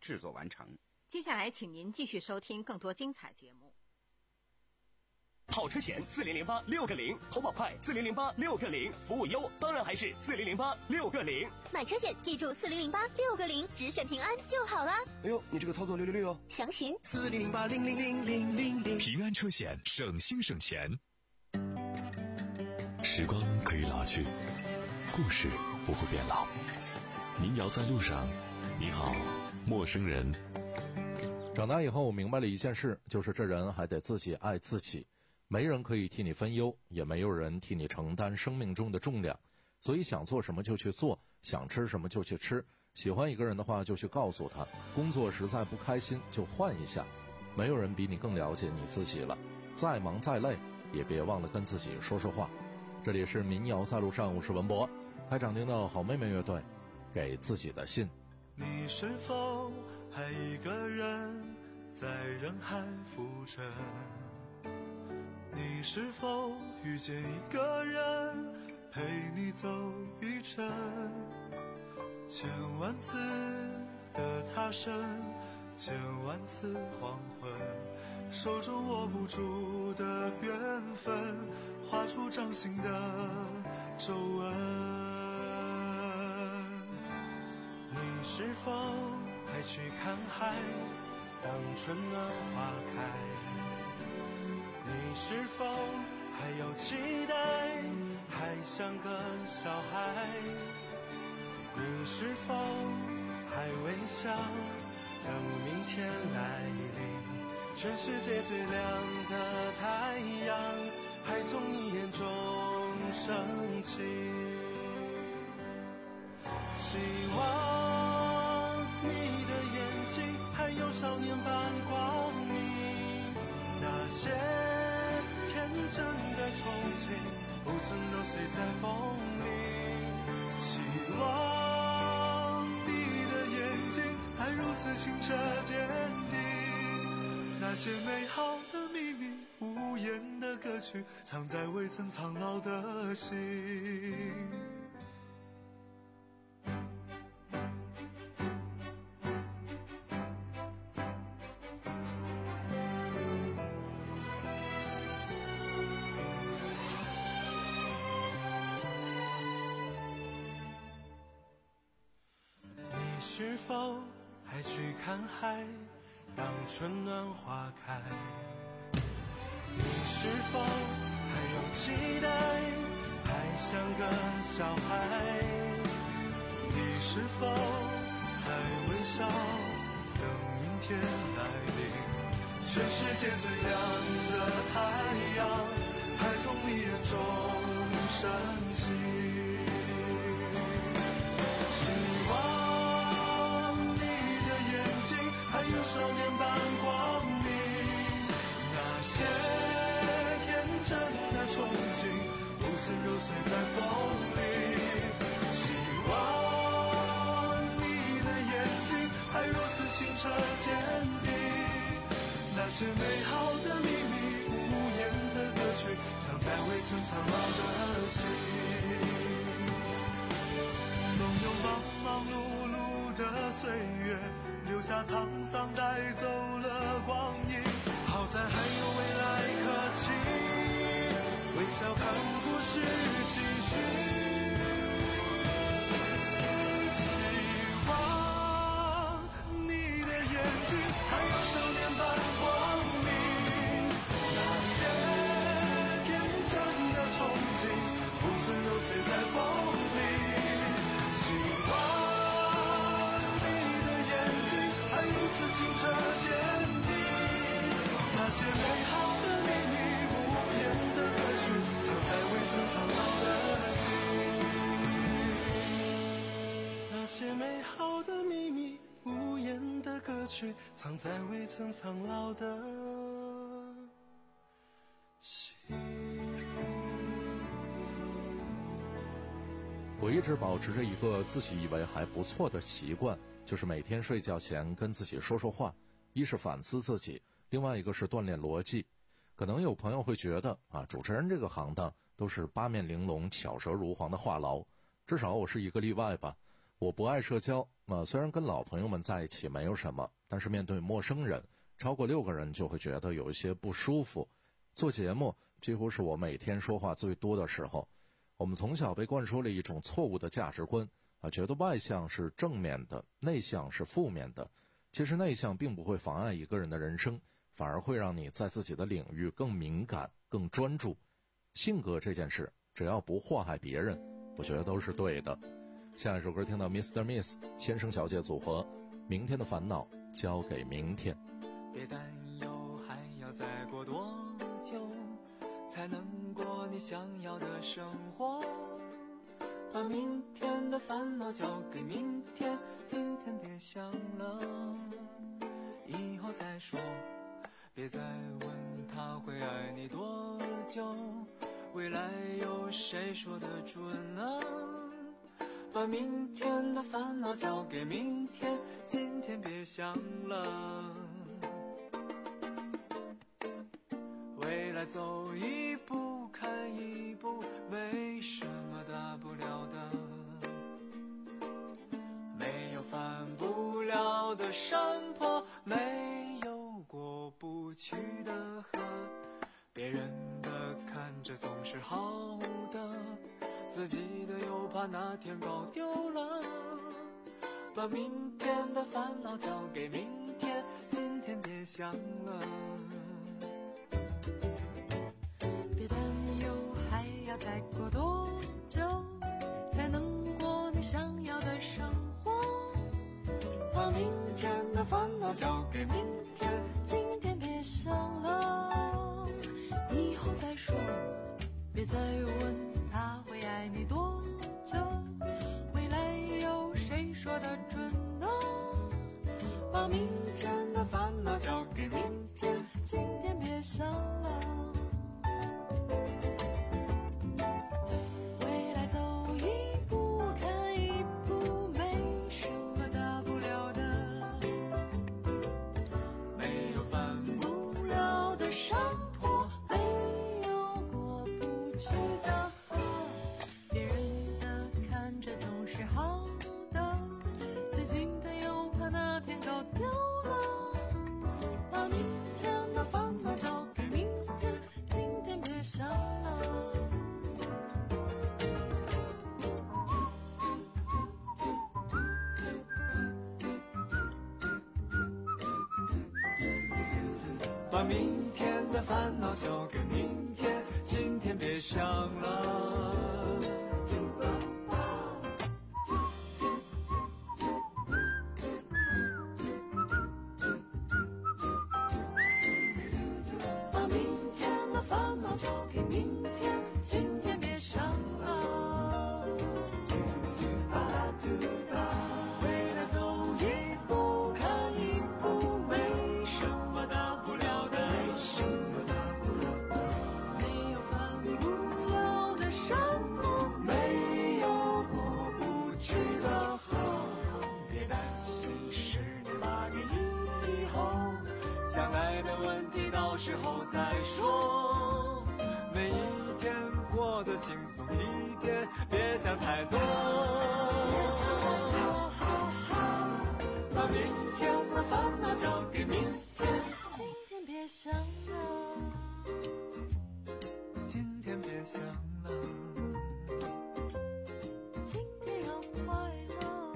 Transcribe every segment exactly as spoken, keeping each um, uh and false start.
制作完成。 接下来请您继续收听更多精彩节目。 跑车险四零零八六个零，投保快四零零八六个零，服务优当然还是四零零八六个零。 买车险记住四零零八六个零，只选平安就好啦。 哎呦，你这个操作六六六哦！ 详询四零零八零零零零零零。 平安车险，省心省钱。时光可以老去，故事不会变老。民谣在路上，你好，陌生人。 长大以后我明白了一件事，就是这人还得自己爱自己。没人可以替你分忧，也没有人替你承担生命中的重量，所以想做什么就去做，想吃什么就去吃，喜欢一个人的话就去告诉他，工作实在不开心就换一下。没有人比你更了解你自己了，再忙再累也别忘了跟自己说说话。这里是民谣在路上，我是文博。开场听到好妹妹乐队给自己的信。 你是否还一个人在人海浮沉？你是否遇见一个人陪你走一程？千万次的擦身，千万次黄昏，手中握不住的缘分，画出掌心的皱纹。你是否还去看海，当春暖花开？你是否还有期待，还像个小孩？你是否还微笑，等明天来临？全世界最亮的太阳，还从你眼中升起。希望你的眼睛还有少年般光明，那些天真的憧憬不曾揉碎在风里。希望你的眼睛还如此清澈坚定，那些美好的秘密，无言的歌曲，藏在未曾苍老的心。是否还去看海，当春暖花开？你是否还有期待，还像个小孩？你是否还微笑，等明天来临？全世界最亮的太阳，还从你眼中升起。希望还有少年般光明，那些天真的憧憬不曾揉碎在风里。希望你的眼睛还如此清澈坚定，那些美好的秘密，无言的歌曲，藏在未曾苍老的心。总有忙忙碌碌的岁月，留下沧桑，带走了光阴。好在还有未来可期，微笑看故事继续。希望你的眼睛还有少年般光明，那些天真的憧憬不曾揉碎在风里。希望你的眼睛还如此清澈坚定，那些美好的秘密，无言的歌曲，藏在未曾苍老的心。那些美好的秘密，无言的歌曲，藏在未曾苍老的心。 我一直保持着一个自己以为还不错的习惯，就是每天睡觉前跟自己说说话，一是反思自己，另外一个是锻炼逻辑。可能有朋友会觉得啊，主持人这个行当都是八面玲珑、巧舌如簧的话痨，至少我是一个例外吧。我不爱社交， 啊，虽然跟老朋友们在一起没有什么，但是面对陌生人，超过六个人就会觉得有一些不舒服。做节目几乎是我每天说话最多的时候。我们从小被灌输了一种错误的价值观啊，觉得外向是正面的，内向是负面的。其实内向并不会妨碍一个人的人生，反而会让你在自己的领域更敏感、更专注。性格这件事，只要不祸害别人，我觉得都是对的。下一首歌听到 Mister Miss 先生小姐组合，明天的烦恼交给明天。 别担忧，还要再过多久才能过你想要的生活，把明天的烦恼交给明天，今天别想了，以后再说，别再问他会爱你多久，未来有谁说得准呢？把明天的烦恼交给明天，今天别想了，未来走一步看一步，没什么大不了的，没有翻不了的山坡，没有过不去的河，别人的看着总是好的，自己的又怕哪天搞丢了，把明天的烦恼交给明天，今天别想了， 别担忧，还要再过多久才能过你想要的生活，把明天的烦恼交给明天，今天别想了，以后再说，别再问他会爱你多久，未来有谁说得准呢？把明天的烦恼交给明天，今天别想了，未来走一步看一步，没什么大不了的， 没有翻不了的山坡，没有过不去的河，别人的看着总是好的，自己的又怕哪天搞丢了，把明天的烦恼交给明天，今天别想了。 把明天的烦恼交给明天，今天别想了， 把明天的烦恼交给明天，今天别想了，未来走一步看一步，没什么大不了的，没有翻不了的山坡， 没有过不去的河，别担心十年八年以后，将来的问题到时候再说，每一天过得轻松一点，别想太多，把明天的烦恼交给明天， 今天别想了， 今天别想了， 今天要快乐，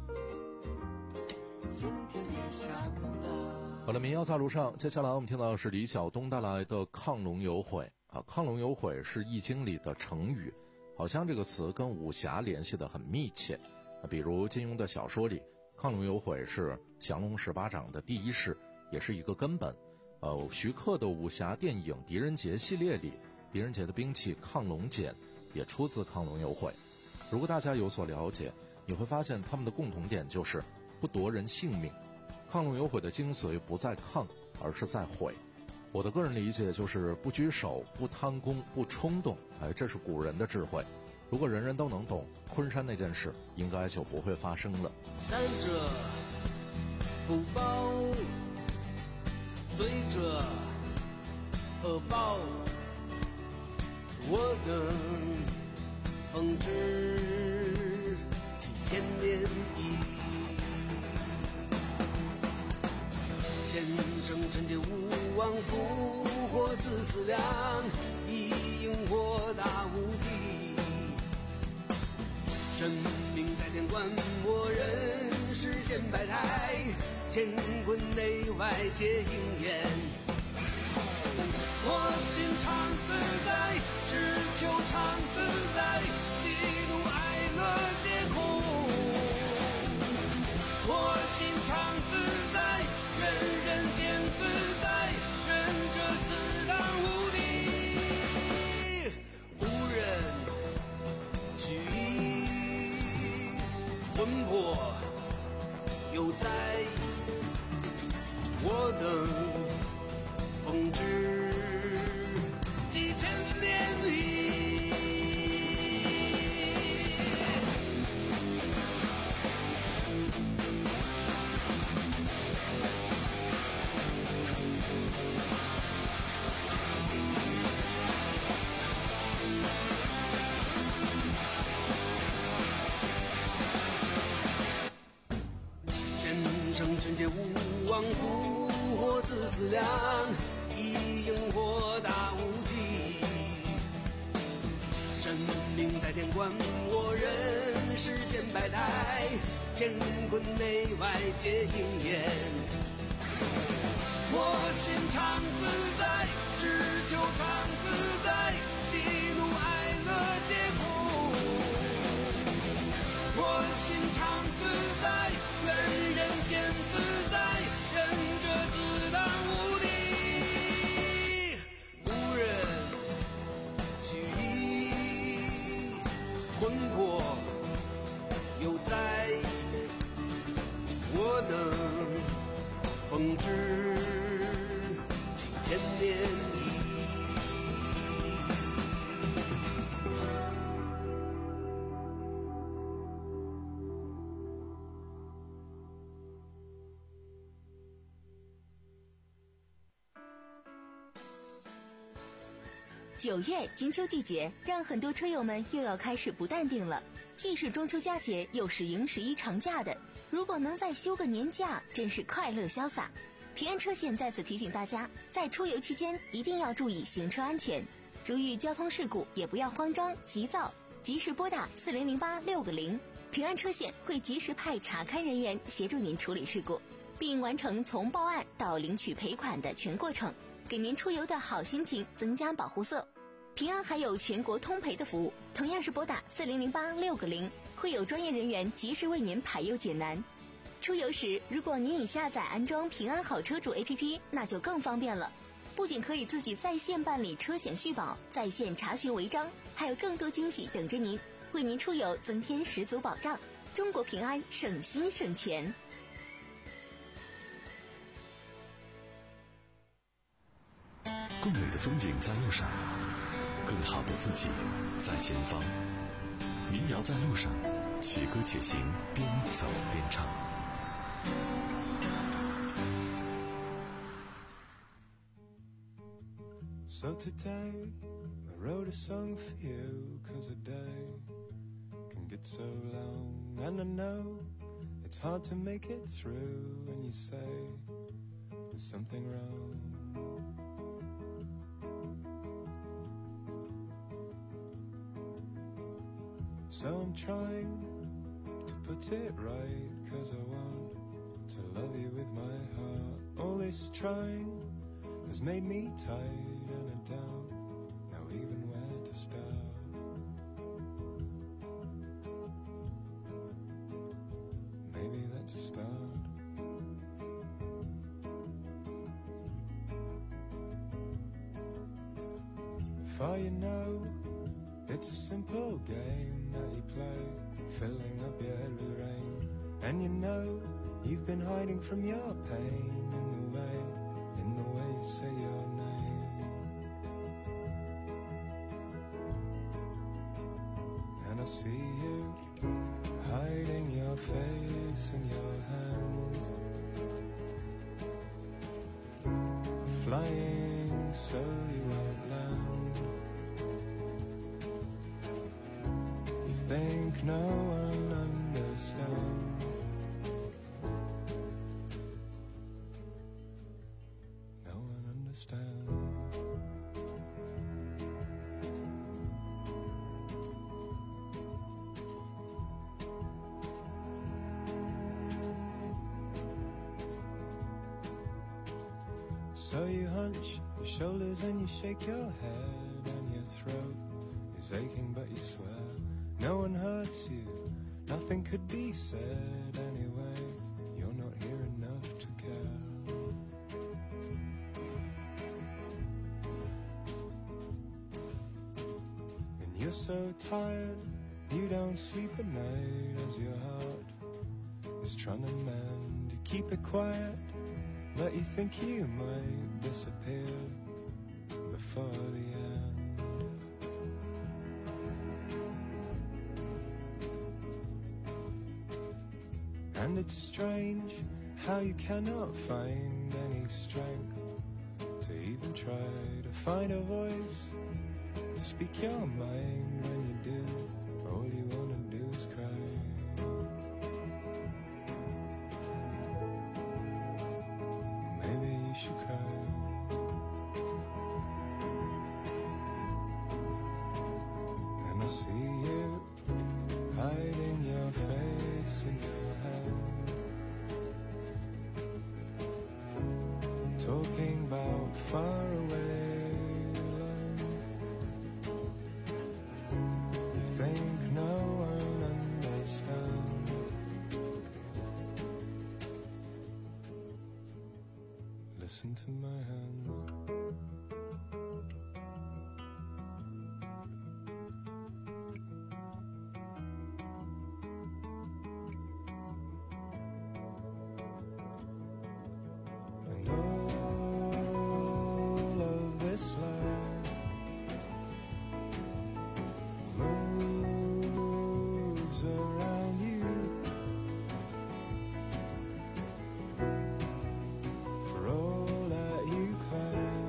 今天别想了。 好了，民谣在路上，接下来我们听到的是李晓东带来的《亢龙有悔》啊，亢龙有悔是易经里的成语，好像这个词跟武侠联系得很密切啊，比如金庸的小说里，亢龙有悔是降龙十八掌的第一式，也是一个根本。呃，徐克的武侠电影《狄仁杰》系列里，狄仁杰的兵器亢龙锏也出自亢龙有悔。如果大家有所了解，你会发现他们的共同点就是不夺人性命。亢龙有悔的精髓不在亢，而是在悔。我的个人理解就是不居首、不贪功、不冲动，哎，这是古人的智慧。如果人人都能懂，昆山那件事应该就不会发生了。 善者福报，罪者恶报，我能奉旨几千年一前生纯洁无妄，复活自思量，一应豁达无忌。神明在天观，我人世间百态，乾坤内外皆应验。我心常自在，只求常自在，喜怒哀乐皆空。我心常自在，愿人间自在，愿这自当无敌，无人举一魂魄犹在，我能奉之几千年里。纯洁无妄，复活自思量，一应豁达无忌。神明在天观，我人世间百态，乾坤内外皆应验。我心常自在，只求常自在，喜怒哀乐皆空。我心常自在，愿人间自在，任这自当无敌，无人举一魂魄犹在，我能奉之几千年矣。 九月金秋季节，让很多车友们又要开始不淡定了。既是中秋佳节，又是迎十一长假的，如果能再休个年假，真是快乐潇洒。平安车险在此提醒大家，在出游期间一定要注意行车安全，如遇交通事故也不要慌张急躁，及时拨打四零零八六个零，平安车险会及时派查勘人员协助您处理事故，并完成从报案到领取赔款的全过程，给您出游的好心情增加保护色。平安还有全国通赔的服务，同样是拨打四零零八六个零，会有专业人员及时为您排忧解难。出游时，如果您已下载安装平安好车主 A P P， 那就更方便了。不仅可以自己在线办理车险续保，在线查询违章，还有更多惊喜等着您，为您出游增添十足保障。中国平安，省心省钱。 更美的风景在路上，更好的自己在前方。民谣在路上，且歌且行，边走边唱。 So today I wrote a song for you, 'cause a day can get so long, and I know it's hard to make it through when you say there's something wrong. So I'm trying to put it right, 'cause I want to love you with my heart. All this trying has made me tired, and I don't know even where to start. Maybe that's a start. For you know, it's a simple game that you play, filling up your head with rain. And you know, you've been hiding from your pain in the way, in the way you say your name. And I see you hiding your face in your hands, flying so you won't land. You think no one understands, understand. So you hunch your shoulders and you shake your head, and your throat is aching but you swear no one hurts you, nothing could be said anyway, you're not here enough to care. And you're so tired you don't sleep at night as your heart is trying to mend. You keep it quiet but you think you might disappear before the end. And it's strange how you cannot find any strength to even try to find a voice to speak your mind. When you do, all you wanna do is cry. Maybe you should cry. And I see you hiding your face in your hands, talking about far away lands. You think no one understands. Listen to my hands. And all of this land moves around you. For all that you claim,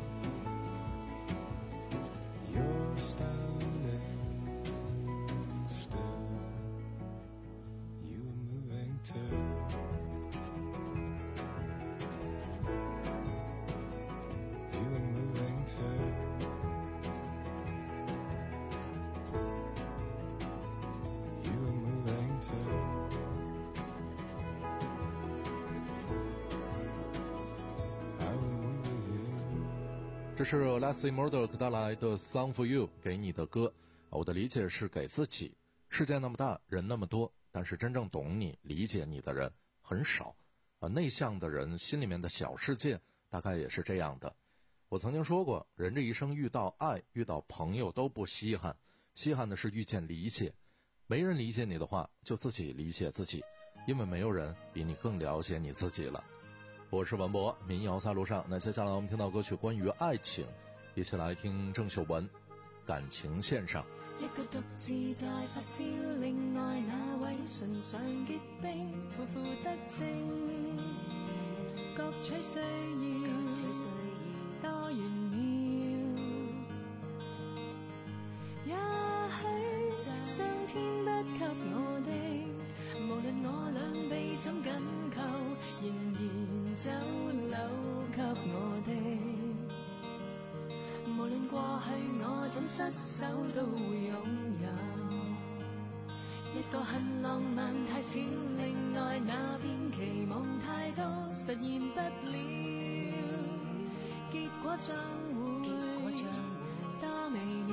you're standing still. You are moving too. You are moving too. You are moving too. I will move with you. 这是 Leslie Murdoch 带来的 Song for You 给你的歌。我的理解是给自己。世界那么大，人那么多，但是真正懂你、理解你的人很少。啊，内向的人心里面的小世界大概也是这样的。我曾经说过，人这一生遇到爱、遇到朋友都不稀罕，稀罕的是遇见理解。没人理解你的话，就自己理解自己，因为没有人比你更了解你自己了。我是文博，民谣在路上。那接下来我们听到歌曲关于爱情，一起来听郑秀文《感情线上》。 一個獨自在發燒，另外那位唇上結冰，苦苦得正，各取需要，多玄妙。也許上天不給我的，無論我倆被怎緊扣，仍然走漏給我的。無論過去我怎失手都會擁有，一個很浪漫太少，另外那邊期望太多，實現不了，結果將會多微妙。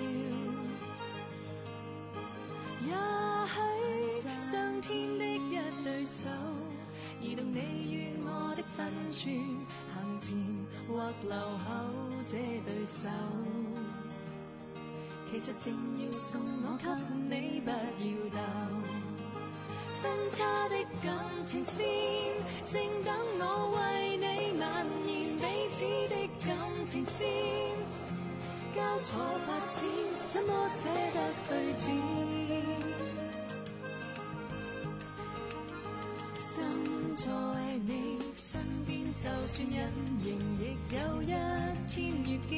也許上天的一對手，移動你與我的分寸，行前或留後這對手，其實正要送我給你，不要鬥。分叉的感情線，正等我為你蔓延彼此的感情線，交錯發展，怎麼捨得對峙？身在你身邊，就算隱形，亦有一天遇見。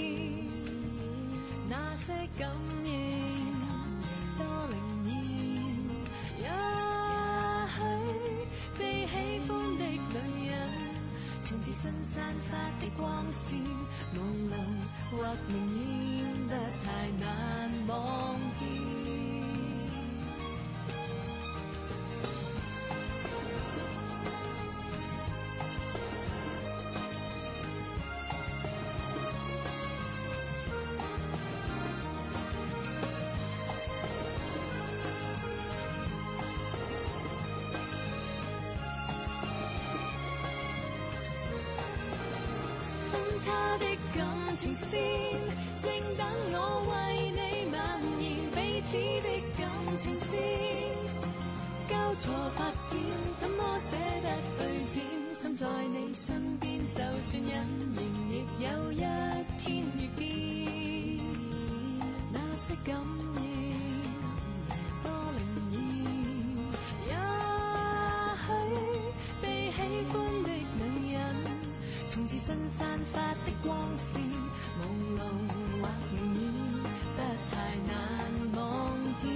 那些感應多靈驗，也許被喜歡的女人，從自新散發的光線，朦朧或明豔，不太難忘記。他的感情線，正等我為你蔓延，彼此的感情線，交錯發展，怎麼捨得對戰？心在你身邊，就算隱形，亦有一天遇見。那些感應多靈驗，也許被喜歡的女人，從自信散發的光線，朦朧或明豔，不太難望見。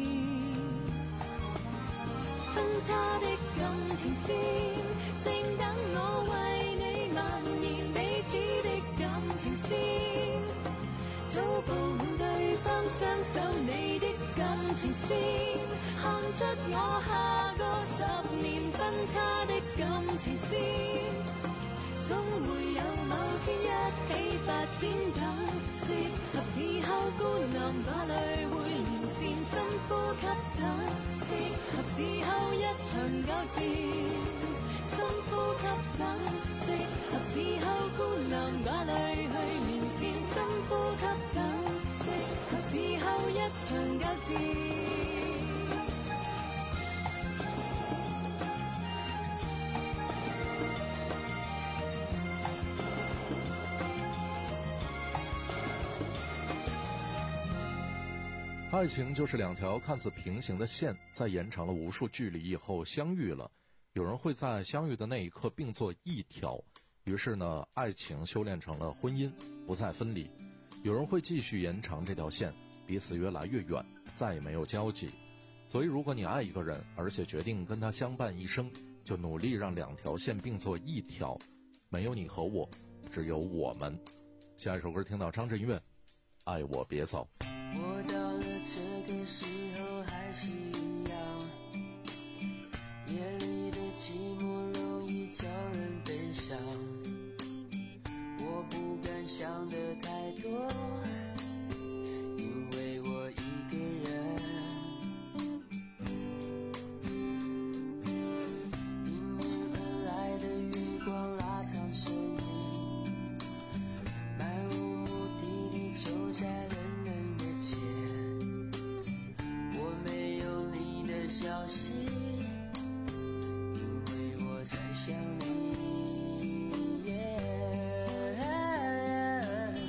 分叉的感情線，正等我為你蔓延，彼此的感情線，早佈滿對方雙手，你的感情線，看出我下個十年。分叉的感情線，總會有某天一起發展，等適合時候孤男寡女會連線，深呼吸等適合時候一場交戰，深呼吸等適合時候孤男寡女去連線，深呼吸等適合時候一場交戰。 爱情就是两条看似平行的线，在延长了无数距离以后相遇了。有人会在相遇的那一刻并作一条，于是呢，爱情修炼成了婚姻，不再分离。有人会继续延长这条线，彼此越来越远，再也没有交集。所以如果你爱一个人，而且决定跟他相伴一生，就努力让两条线并作一条，没有你和我，只有我们。下一首歌听到张震岳，爱我别走。 我到了这个时候还是一样，夜里的寂寞容易叫人悲伤，我不敢想得太多，因为我一个人，迎面而来的月光拉长身影，漫无目的地走在人我没有你的消息，因为我在想你、yeah、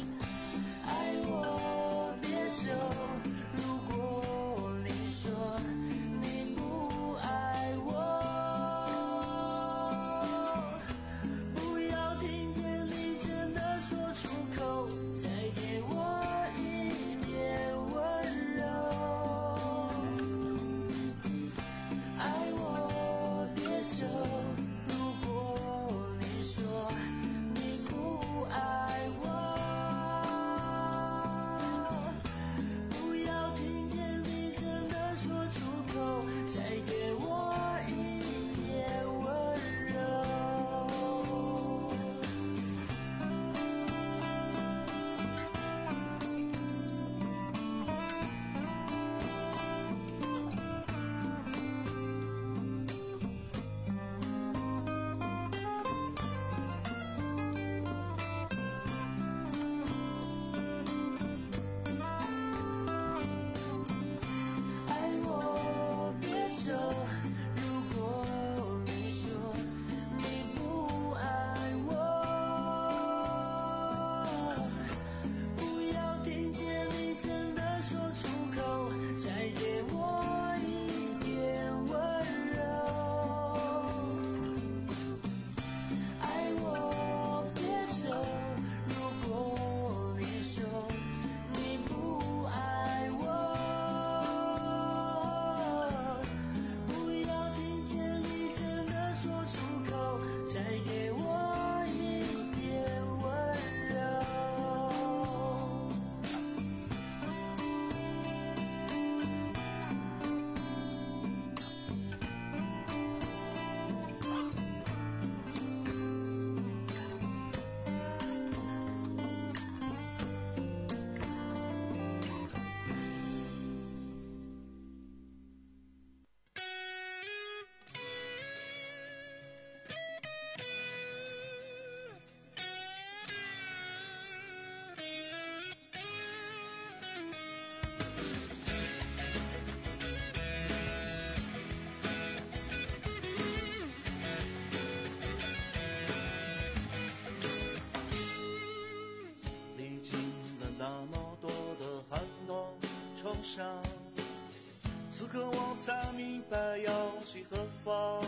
白要去何方？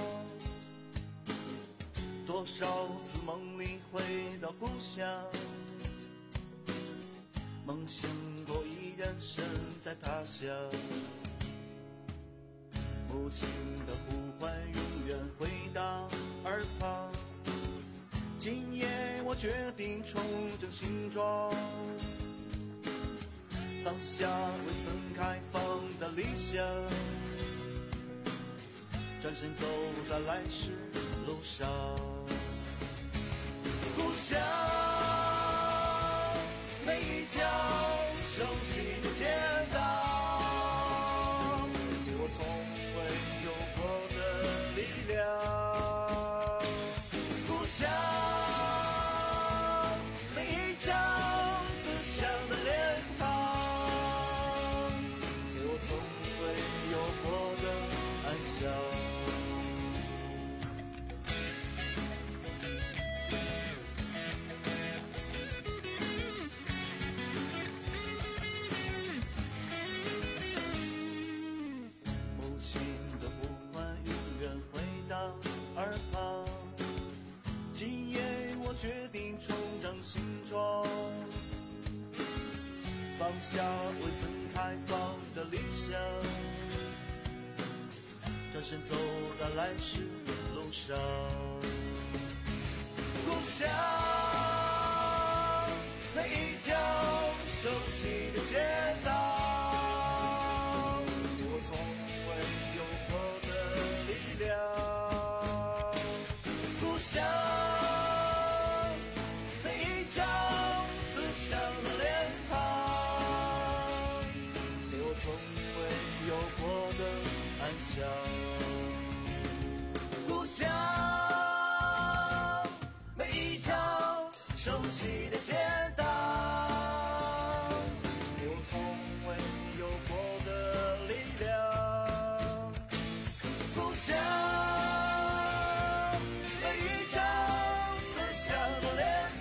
多少次梦里回到故乡，梦醒后依然身在他乡。母亲的呼唤永远回荡耳旁，今夜我决定重整新装，放下未曾开放的理想，转身走在来时路上。故乡，每一条熟悉的街道，给我从未有过的力量。故乡，每一张慈祥的脸庞，给我从未有过的安详。放下未曾开放的理想，转身走在来时路上。故乡，每一条熟悉的街道，给我从未有过的力量。故乡，每一张慈祥的脸庞，给我从未有过的安详。故乡，每一条熟悉的街道，给我从未有过的力量。故乡，每一张慈祥的脸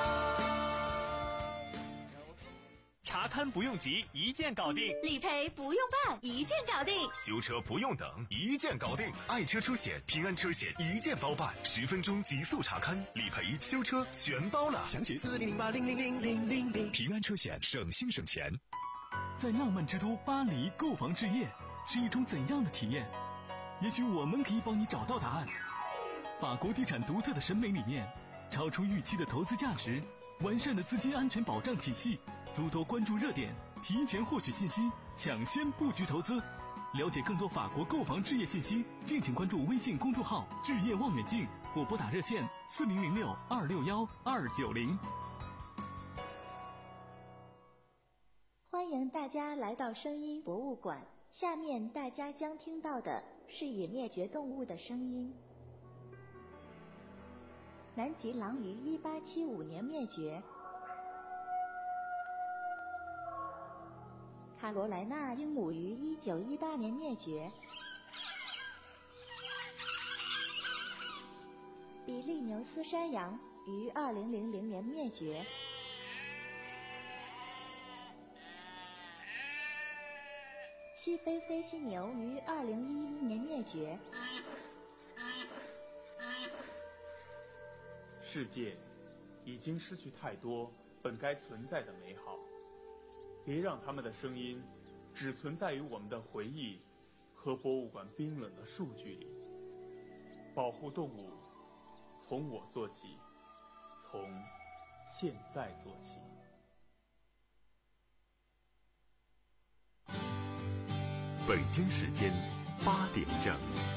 庞。 查勘不用急，一键搞定； 理赔不用办，一键搞定； 修车不用等，一键搞定。爱车车险、平安车险一键包办，十分钟极速查勘、理赔、修车全包了。 详情四零零八零零零零零零。 平安车险，省心省钱。 在浪漫之都巴黎购房置业是一种怎样的体验？也许我们可以帮你找到答案。法国地产独特的审美理念，超出预期的投资价值，完善的资金安全保障体系，诸多关注热点，提前获取信息，抢先布局投资。了解更多法国购房置业信息，敬请关注微信公众号“置业望远镜”或拨打热线四零零六二六幺二九零。 欢迎大家来到声音博物馆，下面大家将听到的是已灭绝动物的声音。南极狼于一八七五年灭绝，卡罗莱纳鹦鹉于一九一八年灭绝，比利牛斯山羊于二零零零年灭绝，西非飞犀牛于二零一一年灭绝。 世界已经失去太多本该存在的美好，别让他们的声音只存在于我们的回忆和博物馆冰冷的数据里。保护动物，从我做起，从现在做起。 北京时间八点整。